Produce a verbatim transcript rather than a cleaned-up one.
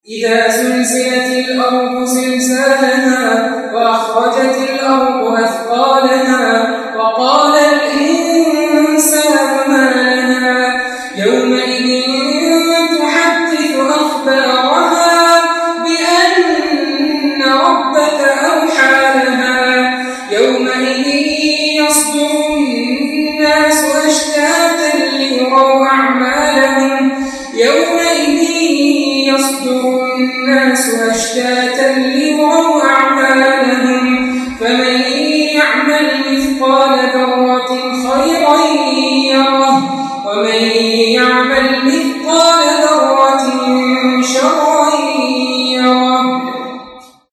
إذا زلزلت الأرض زلزالها وأخرجت الأرض أثقالها وقال الإنسان ما لها يومئذ تحدث أخبارها بأن ربك أوحى لها يومئذ يصدر الناس أشتاتا ليروا أعمالهم يومئذ يصدر الناس أشتاتا ليروا أعمالهم فمن يعمل مثقال ذرة خيرا يره ومن يعمل مثقال